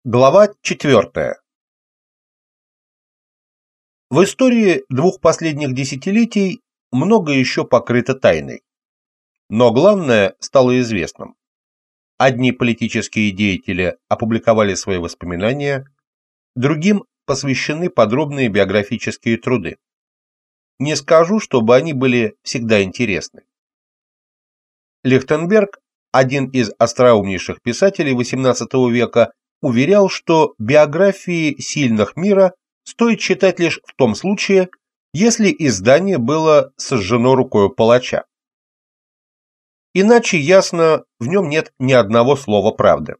Глава 4. В истории двух последних десятилетий много еще покрыто тайной. Но главное стало известным. Одни политические деятели опубликовали свои воспоминания, другим посвящены подробные биографические труды. Не скажу, чтобы они были всегда интересны. Лихтенберг, один из остроумнейших писателей XVIII века, уверял, что биографии сильных мира стоит читать лишь в том случае, если издание было сожжено рукою палача. Иначе, ясно, в нем нет ни одного слова правды.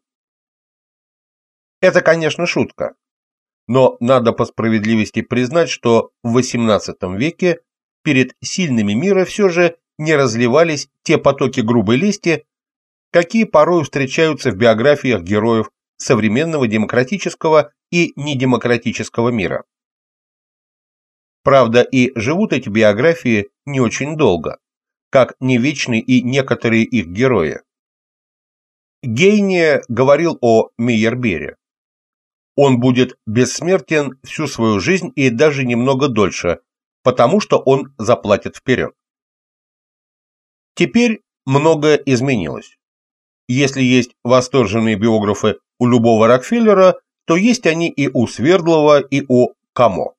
Это, конечно, шутка, но надо по справедливости признать, что в XVIII веке перед сильными мира все же не разливались те потоки грубой лести, какие порой встречаются в биографиях героев современного демократического и недемократического мира. Правда, и живут эти биографии не очень долго, как не вечны и некоторые их герои. Гейне говорил о Мейербере. Он будет бессмертен всю свою жизнь и даже немного дольше, потому что он заплатит вперед. Теперь многое изменилось. Если есть восторженные биографы у любого Рокфеллера, то есть они и у Свердлова, и у Камо.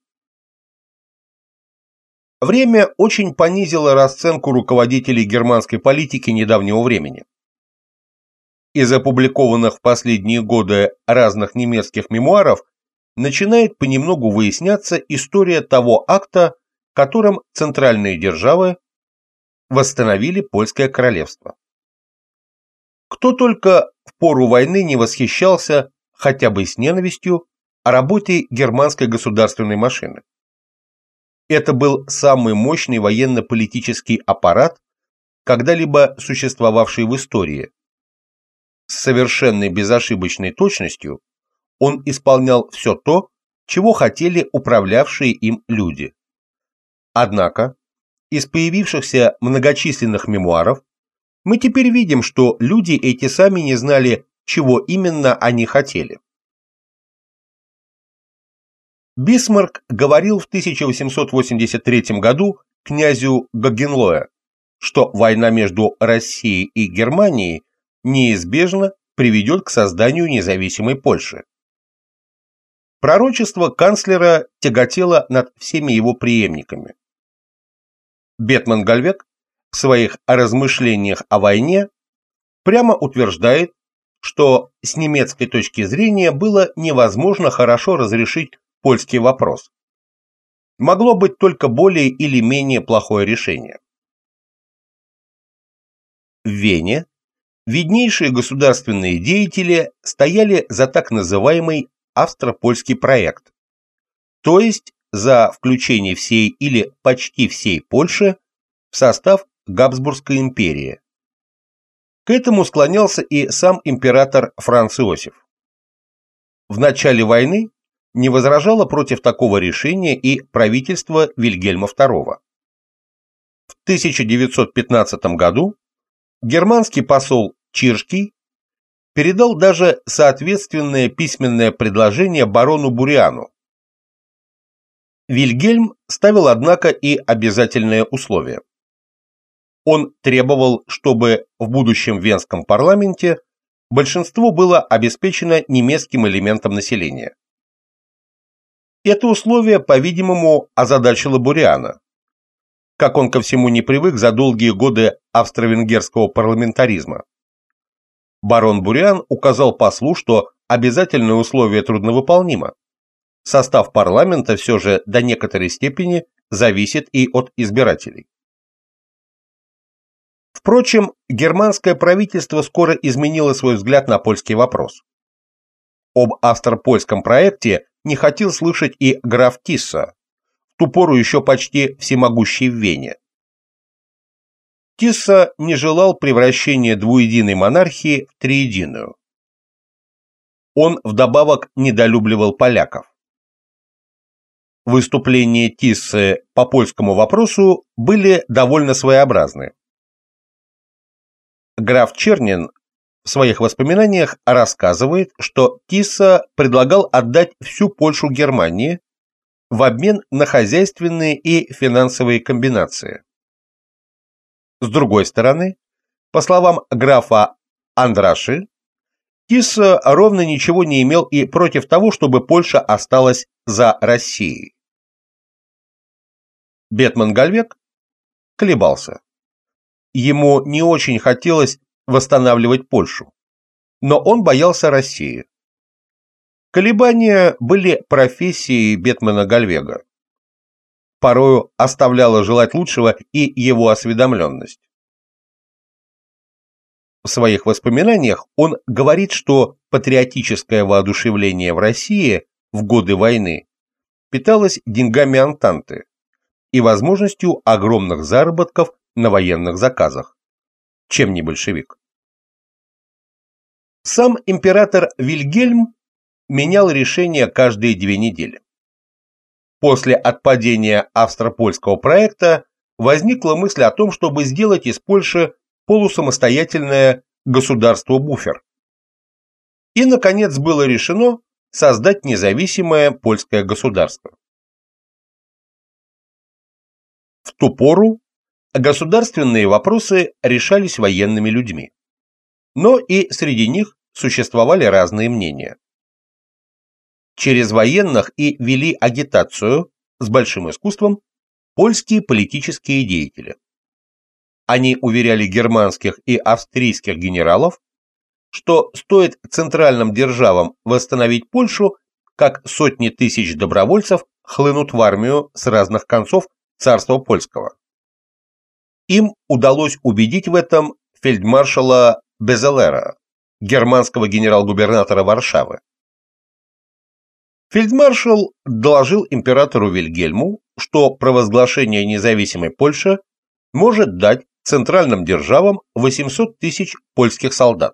Время очень понизило расценку руководителей германской политики недавнего времени. Из опубликованных в последние годы разных немецких мемуаров начинает понемногу выясняться история того акта, которым центральные державы восстановили Польское королевство. Кто только в пору войны не восхищался, хотя бы с ненавистью, работой германской государственной машины. Это был самый мощный военно-политический аппарат, когда-либо существовавший в истории. С совершенной безошибочной точностью он исполнял все то, чего хотели управлявшие им люди. Однако, из появившихся многочисленных мемуаров, мы теперь видим, что люди эти сами не знали, чего именно они хотели. Бисмарк говорил в 1883 году князю Гогенлоя, что война между Россией и Германией неизбежно приведет к созданию независимой Польши. Пророчество канцлера тяготело над всеми его преемниками. Бетман-Гальвек в своих размышлениях о войне прямо утверждает, что с немецкой точки зрения было невозможно хорошо разрешить польский вопрос. Могло быть только более или менее плохое решение. В Вене виднейшие государственные деятели стояли за так называемый австро-польский проект, то есть за включение всей или почти всей Польши в состав Габсбургской империи. К этому склонялся и сам император Франц Иосиф. В начале войны не возражало против такого решения и правительство Вильгельма II. В 1915 году германский посол Чирский передал даже соответственное письменное предложение барону Буриану. Вильгельм ставил, однако, и обязательное условие. Он требовал, чтобы в будущем венском парламенте большинство было обеспечено немецким элементом населения. Это условие, по-видимому, озадачило Буриана. Как он ко всему не привык за долгие годы австро-венгерского парламентаризма. Барон Буриан указал послу, что обязательное условие трудновыполнимо. Состав парламента все же до некоторой степени зависит и от избирателей. Впрочем, германское правительство скоро изменило свой взгляд на польский вопрос. Об австро-польском проекте не хотел слышать и граф Тисса, в ту пору еще почти всемогущий в Вене. Тисса не желал превращения двуединой монархии в триединую. Он вдобавок недолюбливал поляков. Выступления Тиссы по польскому вопросу были довольно своеобразны. Граф Чернин в в своих воспоминаниях рассказывает, что Тисса предлагал отдать всю Польшу Германии в обмен на хозяйственные и финансовые комбинации. С другой стороны, по словам графа Андраши, Тисса ровно ничего не имел и против того, чтобы Польша осталась за Россией. Бетман-Гальвек колебался. Ему не очень хотелось восстанавливать Польшу, но он боялся России. Колебания были профессией Бетмана-Гальвега. Порою оставляла желать лучшего и его осведомленность. В своих воспоминаниях он говорит, что патриотическое воодушевление в России в годы войны питалось деньгами Антанты и возможностью огромных заработков на военных заказах. Чем не большевик? Сам император Вильгельм менял решения каждые 2 недели. После отпадения австро-польского проекта возникла мысль о том, чтобы сделать из Польши полусамостоятельное государство-буфер. И, наконец, было решено создать независимое польское государство. В ту пору государственные вопросы решались военными людьми, но и среди них существовали разные мнения. Через военных и вели агитацию с большим искусством польские политические деятели. Они уверяли германских и австрийских генералов, что стоит центральным державам восстановить Польшу, как сотни тысяч добровольцев хлынут в армию с разных концов царства польского. Им удалось убедить в этом фельдмаршала Безелера, германского генерал-губернатора Варшавы. Фельдмаршал доложил императору Вильгельму, что провозглашение независимой Польши может дать центральным державам 800 тысяч польских солдат.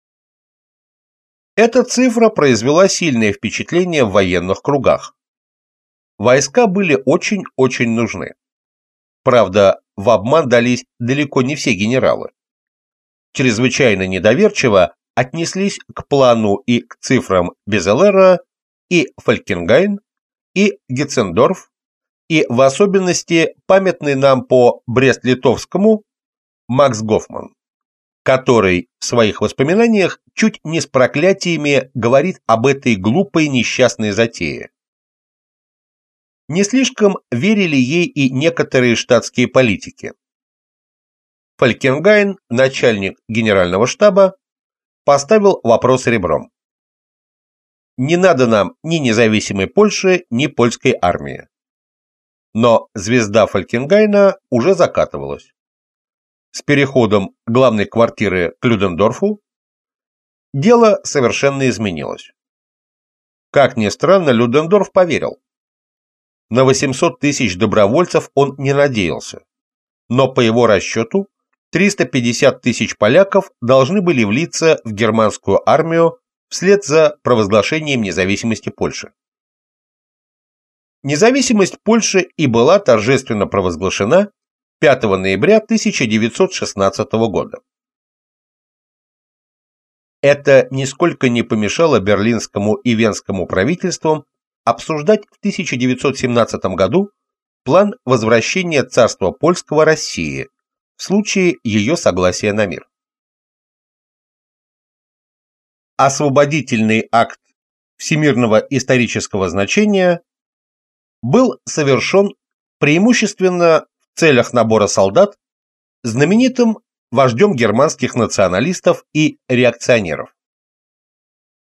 Эта цифра произвела сильное впечатление в военных кругах. Войска были очень-очень нужны. Правда, в обман дались далеко не все генералы. Чрезвычайно недоверчиво отнеслись к плану и к цифрам Безелера и Фалькенгайн, и Гетцендорф, и в особенности памятный нам по Брест-Литовскому Макс Гофман, который в своих воспоминаниях чуть не с проклятиями говорит об этой глупой несчастной затее. Не слишком верили ей и некоторые штатские политики. Фалькенгайн, начальник генерального штаба, поставил вопрос ребром. Не надо нам ни независимой Польши, ни польской армии. Но звезда Фалькенгайна уже закатывалась. С переходом главной квартиры к Людендорфу дело совершенно изменилось. Как ни странно, Людендорф поверил. На 800 тысяч добровольцев он не надеялся, но по его расчету 350 тысяч поляков должны были влиться в германскую армию вслед за провозглашением независимости Польши. Независимость Польши и была торжественно провозглашена 5 ноября 1916 года. Это нисколько не помешало берлинскому и венскому правительствам обсуждать в 1917 году план возвращения царства польского России в случае ее согласия на мир. Освободительный акт всемирного исторического значения был совершен преимущественно в целях набора солдат знаменитым вождем германских националистов и реакционеров.